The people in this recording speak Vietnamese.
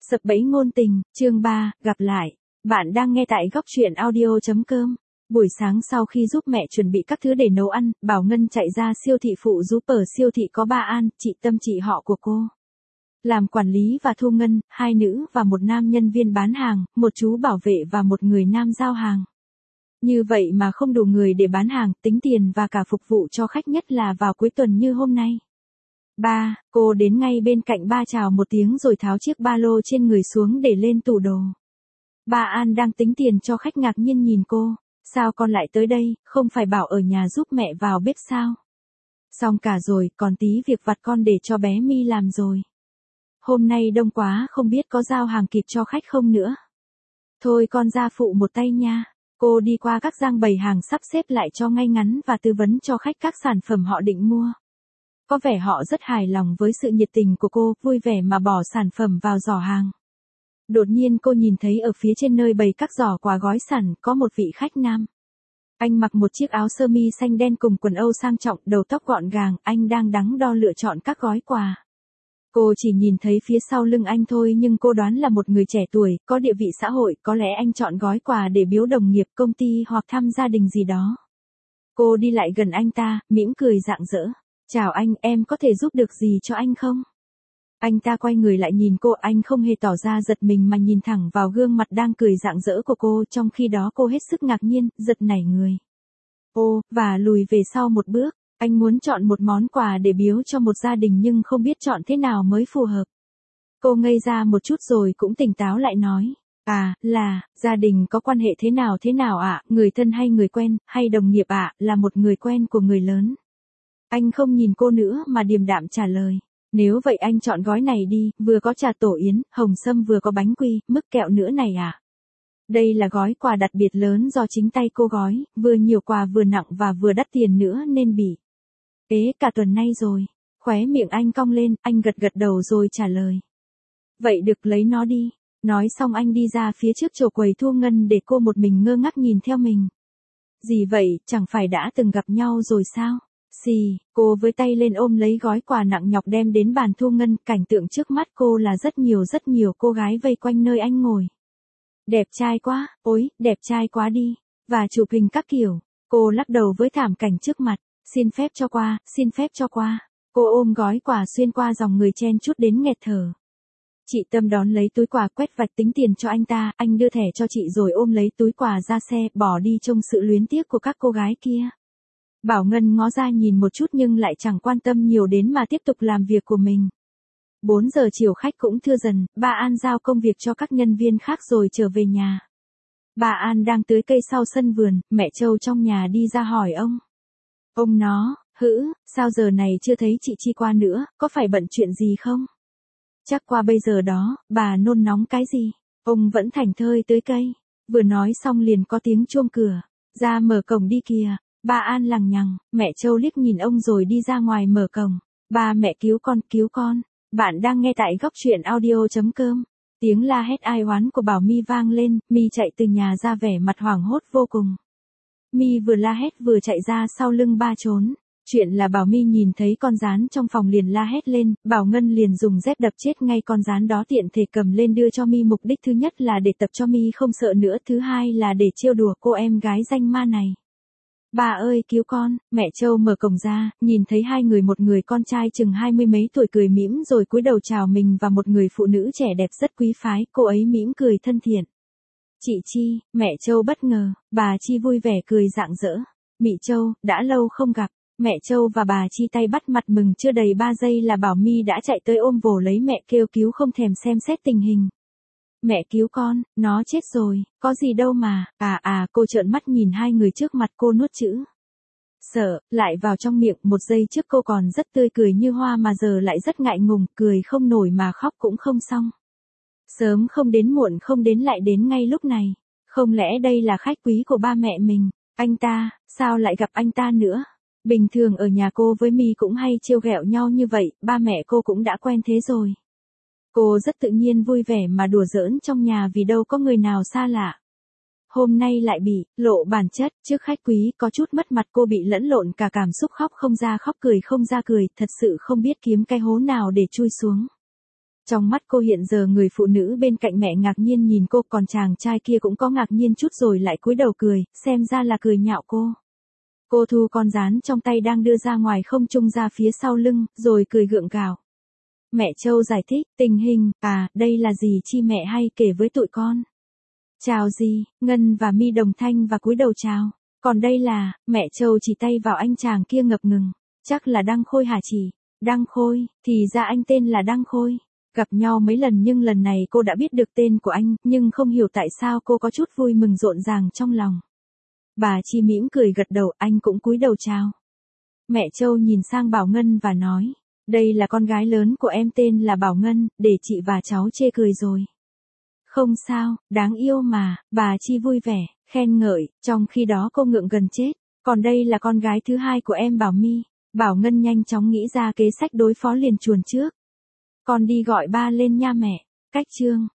Sập bẫy ngôn tình, chương 3, gặp lại. Bạn đang nghe tại góc truyện audio.com. Buổi sáng sau khi giúp mẹ chuẩn bị các thứ để nấu ăn, Bảo Ngân chạy ra siêu thị phụ giúp. Ở siêu thị có bà An, chị Tâm, chị họ của cô. Làm quản lý và thu ngân, hai nữ và một nam nhân viên bán hàng, một chú bảo vệ và một người nam giao hàng. Như vậy mà không đủ người để bán hàng, tính tiền và cả phục vụ cho khách, nhất là vào cuối tuần như hôm nay. Ba, cô đến ngay bên cạnh ba chào một tiếng rồi tháo chiếc ba lô trên người xuống để lên tủ đồ. Bà An đang tính tiền cho khách ngạc nhiên nhìn cô. Sao con lại tới đây, không phải bảo ở nhà giúp mẹ vào bếp sao? Xong cả rồi, còn tí việc vặt con để cho bé My làm rồi. Hôm nay đông quá không biết có giao hàng kịp cho khách không nữa. Thôi con ra phụ một tay nha. Cô đi qua các giang bày hàng sắp xếp lại cho ngay ngắn và tư vấn cho khách các sản phẩm họ định mua. Có vẻ họ rất hài lòng với sự nhiệt tình của cô, vui vẻ mà bỏ sản phẩm vào giỏ hàng. Đột nhiên cô nhìn thấy ở phía trên nơi bày các giỏ quà gói sẵn có một vị khách nam. Anh mặc một chiếc áo sơ mi xanh đen cùng quần âu sang trọng, đầu tóc gọn gàng, anh đang đắn đo lựa chọn các gói quà. Cô chỉ nhìn thấy phía sau lưng anh thôi nhưng cô đoán là một người trẻ tuổi, có địa vị xã hội, có lẽ anh chọn gói quà để biếu đồng nghiệp, công ty hoặc thăm gia đình gì đó. Cô đi lại gần anh ta, mỉm cười rạng rỡ. Chào anh, em có thể giúp được gì cho anh không? Anh ta quay người lại nhìn cô, anh không hề tỏ ra giật mình mà nhìn thẳng vào gương mặt đang cười rạng rỡ của cô, trong khi đó cô hết sức ngạc nhiên, giật nảy người. Và lùi về sau một bước, anh muốn chọn một món quà để biếu cho một gia đình nhưng không biết chọn thế nào mới phù hợp. Cô ngây ra một chút rồi cũng tỉnh táo lại nói. Gia đình có quan hệ thế nào ạ, người thân hay người quen, hay đồng nghiệp ạ, là một người quen của người lớn. Anh không nhìn cô nữa mà điềm đạm trả lời. Nếu vậy anh chọn gói này đi, vừa có trà tổ yến, hồng sâm vừa có bánh quy, mứt kẹo nữa này à. Đây là gói quà đặc biệt lớn do chính tay cô gói, vừa nhiều quà vừa nặng và vừa đắt tiền nữa nên bị ế cả tuần nay rồi. Khóe miệng anh cong lên, anh gật đầu rồi trả lời. Vậy được, lấy nó đi. Nói xong anh đi ra phía trước chỗ quầy thu ngân để cô một mình ngơ ngác nhìn theo mình. Gì vậy, chẳng phải đã từng gặp nhau rồi sao? Cô với tay lên ôm lấy gói quà nặng nhọc đem đến bàn thu ngân, cảnh tượng trước mắt cô là rất nhiều cô gái vây quanh nơi anh ngồi. Đẹp trai quá, ôi, đẹp trai quá đi, và chụp hình các kiểu. Cô lắc đầu với thảm cảnh trước mặt, xin phép cho qua. Cô ôm gói quà xuyên qua dòng người chen chúc đến nghẹt thở. Chị Tâm đón lấy túi quà, quét vạch tính tiền cho anh ta, anh đưa thẻ cho chị rồi ôm lấy túi quà ra xe, bỏ đi trong sự luyến tiếc của các cô gái kia. Bảo Ngân ngó ra nhìn một chút nhưng lại chẳng quan tâm nhiều đến mà tiếp tục làm việc của mình. 4 giờ chiều khách cũng thưa dần, bà An giao công việc cho các nhân viên khác rồi trở về nhà. Bà An đang tưới cây sau sân vườn, mẹ Châu trong nhà đi ra hỏi ông. Ông nó, sao giờ này chưa thấy chị Chi qua nữa, có phải bận chuyện gì không? Chắc qua bây giờ đó, bà nôn nóng cái gì? Ông vẫn thảnh thơi tưới cây. Vừa nói xong liền có tiếng chuông cửa. Ra mở cổng đi kìa. Bà An lằng nhằng, mẹ Châu liếc nhìn ông rồi đi ra ngoài mở cổng. Ba mẹ cứu con. Bạn đang nghe tại góc truyện audio.com. Tiếng la hét ai oán của Bảo My vang lên, My chạy từ nhà ra vẻ mặt hoảng hốt vô cùng. My vừa la hét vừa chạy ra sau lưng ba trốn. Chuyện là Bảo My nhìn thấy con gián trong phòng liền la hét lên, Bảo Ngân liền dùng dép đập chết ngay con gián đó, tiện thể cầm lên đưa cho My, mục đích thứ nhất là để tập cho My không sợ nữa, thứ hai là để trêu đùa cô em gái danh ma này. Bà ơi cứu con, mẹ Châu mở cổng ra, nhìn thấy hai người, một người con trai chừng 20 mấy tuổi cười mỉm rồi cúi đầu chào mình và một người phụ nữ trẻ đẹp rất quý phái, cô ấy mỉm cười thân thiện. Chị Chi, mẹ Châu bất ngờ, bà Chi vui vẻ cười rạng rỡ. Mị Châu, đã lâu không gặp. Mẹ Châu và bà Chi tay bắt mặt mừng, chưa đầy 3 giây là Bảo My đã chạy tới ôm vồ lấy mẹ kêu cứu không thèm xem xét tình hình. Mẹ cứu con, nó chết rồi, có gì đâu mà, cô trợn mắt nhìn hai người trước mặt, cô nuốt chữ sợ lại vào trong miệng, một giây trước cô còn rất tươi cười như hoa mà giờ lại rất ngại ngùng, cười không nổi mà khóc cũng không xong. Sớm không đến muộn không đến lại đến ngay lúc này, không lẽ đây là khách quý của ba mẹ mình, anh ta, sao lại gặp anh ta nữa? Bình thường ở nhà cô với My cũng hay trêu ghẹo nhau như vậy, ba mẹ cô cũng đã quen thế rồi. Cô rất tự nhiên vui vẻ mà đùa giỡn trong nhà vì đâu có người nào xa lạ. Hôm nay lại bị lộ bản chất, trước khách quý có chút mất mặt, cô bị lẫn lộn cả cảm xúc, khóc không ra khóc, cười không ra cười, thật sự không biết kiếm cái hố nào để chui xuống. Trong mắt cô hiện giờ người phụ nữ bên cạnh mẹ ngạc nhiên nhìn cô, còn chàng trai kia cũng có ngạc nhiên chút rồi lại cúi đầu cười, xem ra là cười nhạo cô. Cô thu con rán trong tay đang đưa ra ngoài không trung ra phía sau lưng, rồi cười gượng gạo. Mẹ Châu giải thích, tình hình, đây là gì chi mẹ hay kể với tụi con. Chào gì, Ngân và Mi đồng thanh và cúi đầu chào. Còn đây là, mẹ Châu chỉ tay vào anh chàng kia ngập ngừng. Chắc là Đăng Khôi hả chị? Đăng Khôi, thì ra anh tên là Đăng Khôi. Gặp nhau mấy lần nhưng lần này cô đã biết được tên của anh, nhưng không hiểu tại sao cô có chút vui mừng rộn ràng trong lòng. Bà Chi mỉm cười gật đầu, anh cũng cúi đầu chào. Mẹ Châu nhìn sang Bảo Ngân và nói, đây là con gái lớn của em tên là Bảo Ngân, để chị và cháu chê cười rồi. Không sao, đáng yêu mà, bà Chi vui vẻ, khen ngợi, trong khi đó cô ngượng gần chết. Còn đây là con gái thứ hai của em Bảo My. Bảo Ngân nhanh chóng nghĩ ra kế sách đối phó liền chuồn trước. Con đi gọi ba lên nha mẹ. Cách chương